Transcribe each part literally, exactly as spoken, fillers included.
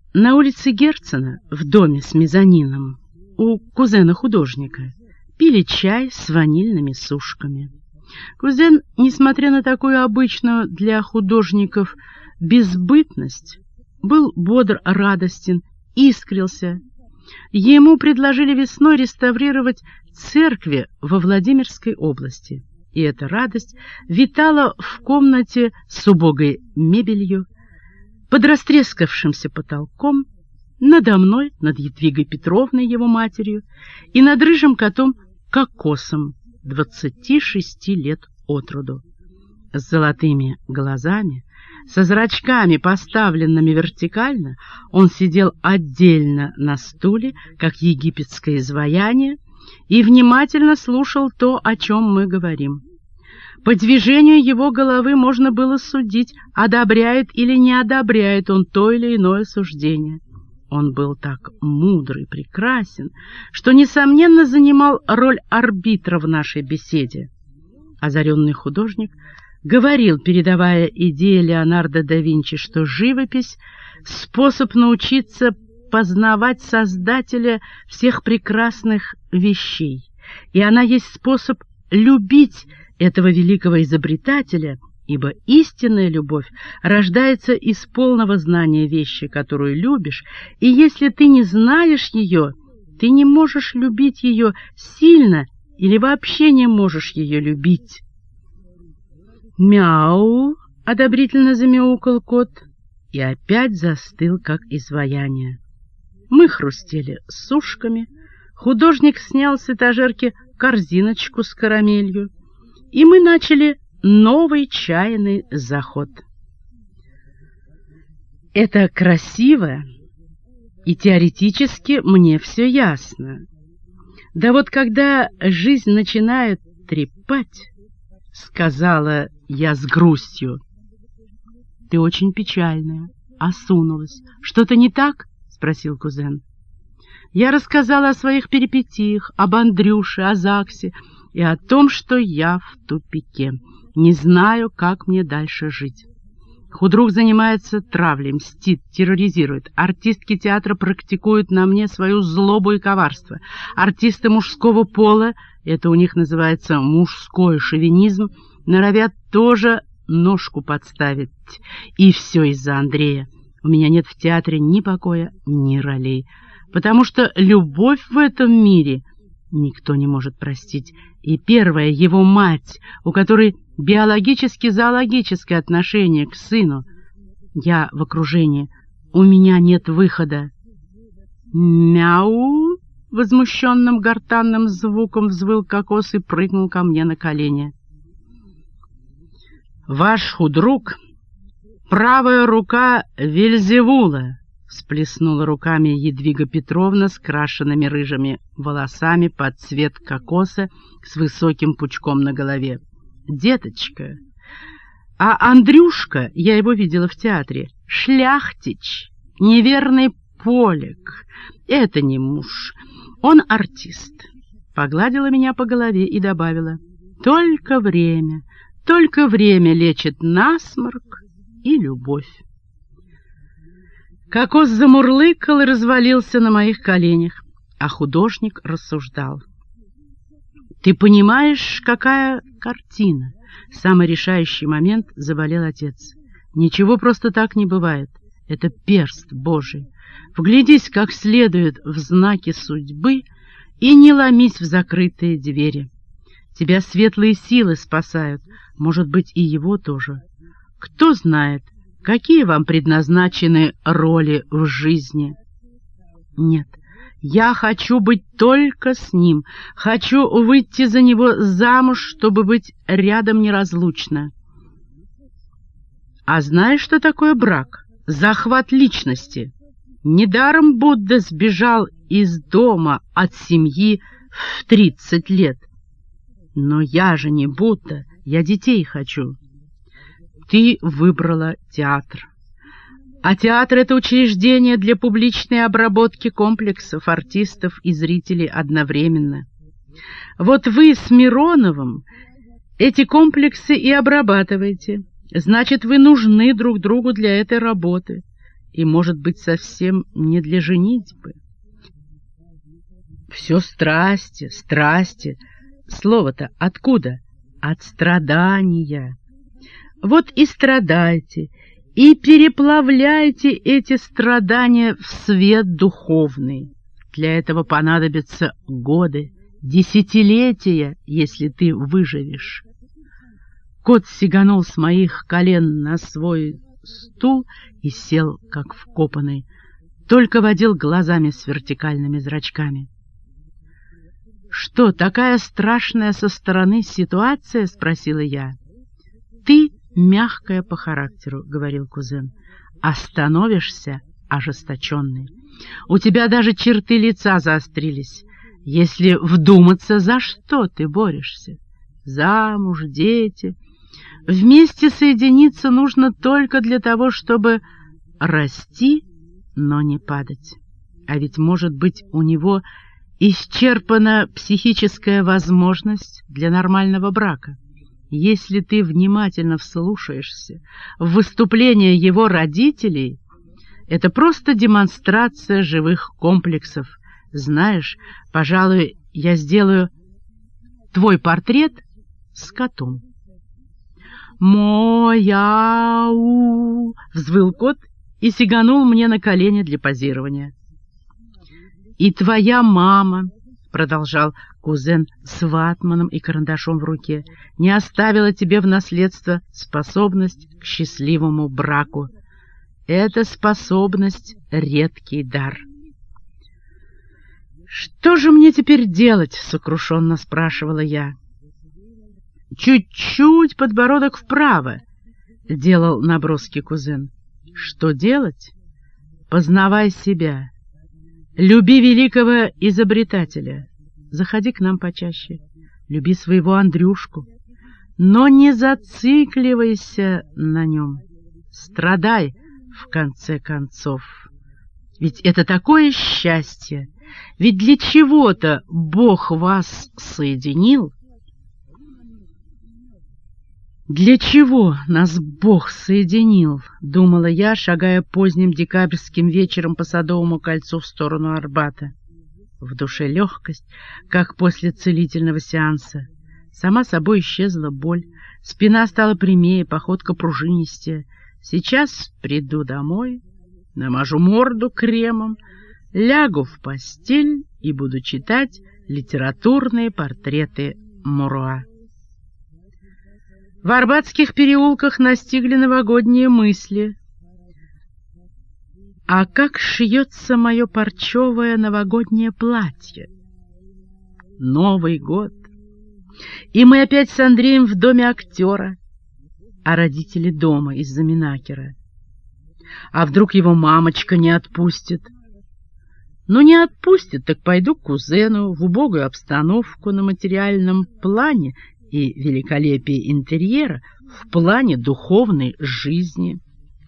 На улице Герцена, в доме с мезонином, у кузена художника, пили чай с ванильными сушками. Кузен, несмотря на такую обычную для художников безбытность, был бодр, радостен, искрился. Ему предложили весной реставрировать церкви во Владимирской области, и эта радость витала в комнате с убогой мебелью, под растрескавшимся потолком, надо мной, над Едвигой Петровной, его матерью, и над рыжим котом Кокосом, двадцати шести лет от роду. С золотыми глазами, со зрачками, поставленными вертикально, он сидел отдельно на стуле, как египетское изваяние, и внимательно слушал то, о чем мы говорим. По движению его головы можно было судить, одобряет или не одобряет он то или иное суждение. Он был так мудр и прекрасен, что, несомненно, занимал роль арбитра в нашей беседе. Озаренный художник говорил, передавая идеи Леонардо да Винчи, что живопись — способ научиться познавать Создателя всех прекрасных вещей, и она есть способ любить этого великого изобретателя, ибо истинная любовь рождается из полного знания вещи, которую любишь, и если ты не знаешь ее, ты не можешь любить ее сильно или вообще не можешь ее любить. «Мяу!» — одобрительно замяукал кот и опять застыл, как изваяние. Мы хрустели сушками, художник снял с этажерки корзиночку с карамелью, и мы начали новый чайный заход. Это красиво, и теоретически мне все ясно. Да вот когда жизнь начинает трепать, — сказала я с грустью. — Ты очень печальная, осунулась. Что-то не так? — спросил кузен. Я рассказала о своих перипетиях, об Андрюше, о ЗАГСе и о том, что я в тупике. Не знаю, как мне дальше жить. Худрук занимается травлей, мстит, терроризирует. Артистки театра практикуют на мне свою злобу и коварство. Артисты мужского пола, это у них называется мужской шовинизм, норовят тоже ножку подставить. И все из-за Андрея. У меня нет в театре ни покоя, ни ролей. Потому что любовь в этом мире никто не может простить. И первая его мать, у которой биологически-зоологическое отношение к сыну. Я в окружении. У меня нет выхода. «Мяу!» — возмущенным гортанным звуком взвыл Кокос и прыгнул ко мне на колени. «Ваш худрук — правая рука Вельзевула!» — всплеснула руками Едвига Петровна с крашенными рыжими волосами под цвет кокоса с высоким пучком на голове. «Деточка, а Андрюшка, я его видела в театре, шляхтич, неверный полик, это не муж, он артист». Погладила меня по голове и добавила: «Только время, только время лечит насморк и любовь». Кокос замурлыкал и развалился на моих коленях, а художник рассуждал. «Ты понимаешь, какая картина?» Самый решающий момент заболел отец. «Ничего просто так не бывает. Это перст Божий. Вглядись как следует в знаки судьбы и не ломись в закрытые двери. Тебя светлые силы спасают, может быть, и его тоже. Кто знает, какие вам предназначены роли в жизни? Нет, я хочу быть только с ним, хочу выйти за него замуж, чтобы быть рядом неразлучно». А знаешь, что такое брак? Захват личности. Недаром Будда сбежал из дома от семьи в тридцать лет. Но я же не Будда, я детей хочу. Ты выбрала театр. А театр — это учреждение для публичной обработки комплексов артистов и зрителей одновременно. Вот вы с Мироновым эти комплексы и обрабатываете. Значит, вы нужны друг другу для этой работы. и, может быть, совсем не для женитьбы. Все страсти, страсти. Слово-то откуда? От страдания. Вот и страдайте, и переплавляйте эти страдания в свет духовный. Для этого понадобятся годы, десятилетия, если ты выживешь. Кот сиганул с моих колен на свой стул и сел, как вкопанный, только водил глазами с вертикальными зрачками. — Что, такая страшная со стороны ситуация? — спросила я. — Ты мягкая по характеру, — говорил кузен, — а становишься ожесточенной. У тебя даже черты лица заострились. Если вдуматься, за что ты борешься? Замуж, дети. Вместе соединиться нужно только для того, чтобы расти, но не падать. А ведь, может быть, у него исчерпана психическая возможность для нормального брака. Если ты внимательно вслушаешься в выступления его родителей, это просто демонстрация живых комплексов. Знаешь, пожалуй, я сделаю твой портрет с котом. «Мо-яу!» — взвыл кот и сиганул мне на колени для позирования. «И твоя мама», — продолжал кузен с ватманом и карандашом в руке, — «не оставила тебе в наследство способность к счастливому браку. Эта способность — редкий дар». «Что же мне теперь делать?» — сокрушенно спрашивала я. «Чуть-чуть подбородок вправо», — делал наброски кузен. «Что делать? Познавай себя. Люби великого изобретателя. Заходи к нам почаще. Люби своего Андрюшку. Но не зацикливайся на нем. Страдай, в конце концов. Ведь это такое счастье. Ведь для чего-то Бог вас соединил. «Для чего нас Бог соединил?» — думала я, шагая поздним декабрьским вечером по Садовому кольцу в сторону Арбата. В душе легкость, как после целительного сеанса. Сама собой исчезла боль, спина стала прямее, походка пружинистее. Сейчас приду домой, намажу морду кремом, лягу в постель и буду читать литературные портреты Муруа. В арбатских переулках настигли новогодние мысли. А как шьется мое парчевое новогоднее платье? Новый год. И мы опять с Андреем в доме актера, а родители дома из-за Минакера. А вдруг его мамочка не отпустит? Ну, не отпустит, так пойду к кузену в убогую обстановку на материальном плане и великолепие интерьера в плане духовной жизни.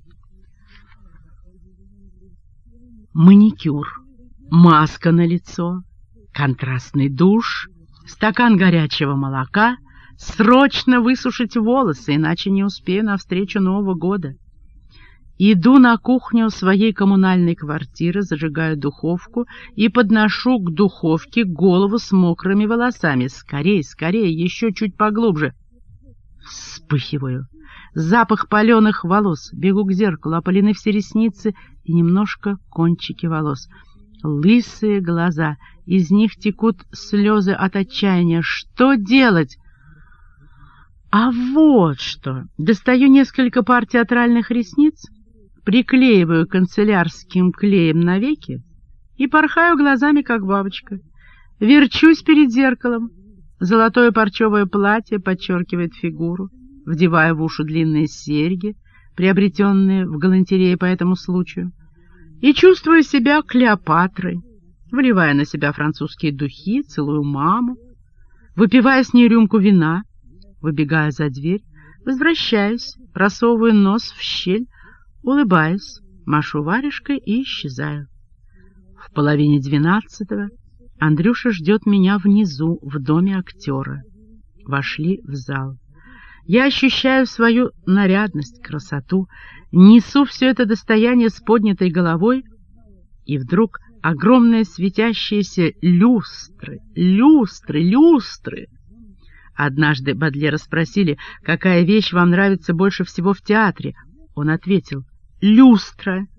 Маникюр, маска на лицо, контрастный душ, стакан горячего молока, срочно высушить волосы, иначе не успею навстречу Нового года. Иду на кухню своей коммунальной квартиры, зажигаю духовку и подношу к духовке голову с мокрыми волосами. Скорей, скорее, еще чуть поглубже. Вспыхиваю. Запах паленых волос. Бегу к зеркалу, опалены все ресницы и немножко кончики волос. Лысые глаза. Из них текут слезы от отчаяния. Что делать? А вот что. Достаю несколько пар театральных ресниц, приклеиваю канцелярским клеем на веки и порхаю глазами, как бабочка. Верчусь перед зеркалом. Золотое парчевое платье подчеркивает фигуру. Вдеваю в уши длинные серьги, приобретенные в галантерее по этому случаю, и чувствую себя Клеопатрой, вливая на себя французские духи, целую маму, выпивая с ней рюмку вина, выбегаю за дверь, возвращаюсь, просовываю нос в щель, улыбаюсь, машу варежкой и исчезаю. В половине двенадцатого Андрюша ждет меня внизу, в доме актера. Вошли в зал. Я ощущаю свою нарядность, красоту, несу все это достояние с поднятой головой, и вдруг огромные светящиеся люстры, люстры, люстры. Однажды Бодлера спросили, какая вещь вам нравится больше всего в театре. Он ответил: люстра.